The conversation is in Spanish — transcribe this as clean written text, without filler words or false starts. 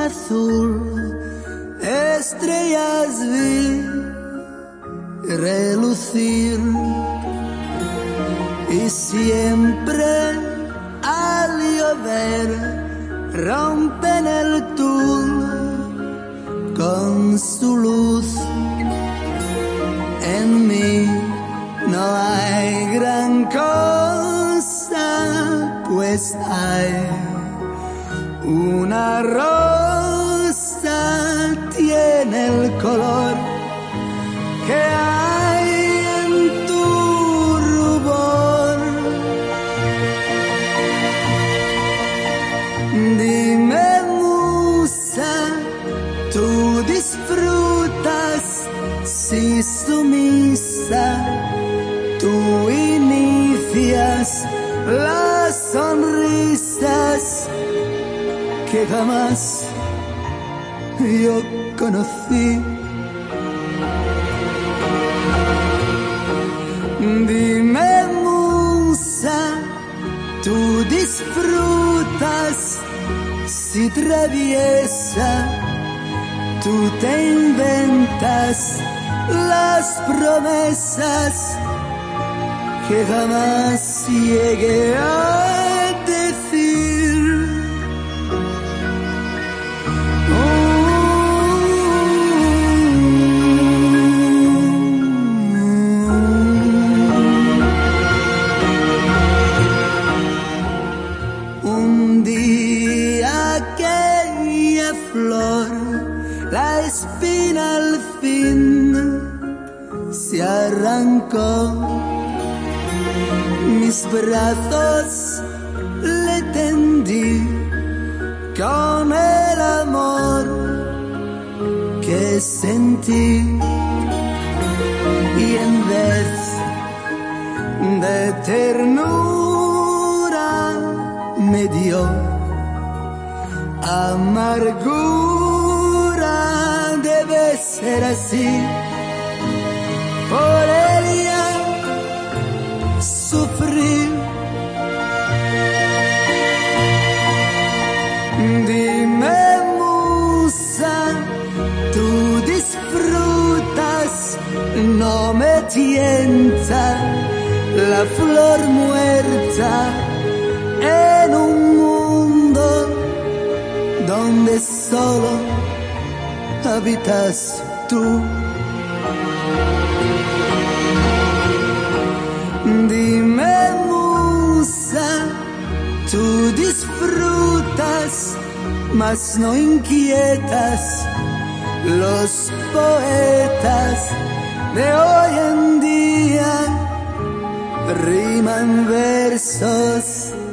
azul, estrellas vi relucir, y siempre al llover rompen el tul con su luz. En mí no hay gran cosa, pues hay una rosa, tiene el color que hay en tu rubor. Dime, musa, tú disfrutas si sumisa tú inicias las sonrisas que jamás yo conocí. Dime, musa, tú disfrutas si traviesa tú te inventas las promesas que jamás llegué a decir. Un día aquella flor, la espina al fin se arrancó. Mis brazos le tendí con el amor que sentí, y en vez de ternura me dio amargura. Debe ser así, por ella sufrí. Dime, musa, tú disfrutas, no me tienta la flor muerta en un mundo donde solo habitas tú. Dime, musa, tú disfrutas, mas no inquietas. Los poetas de hoy en día riman versos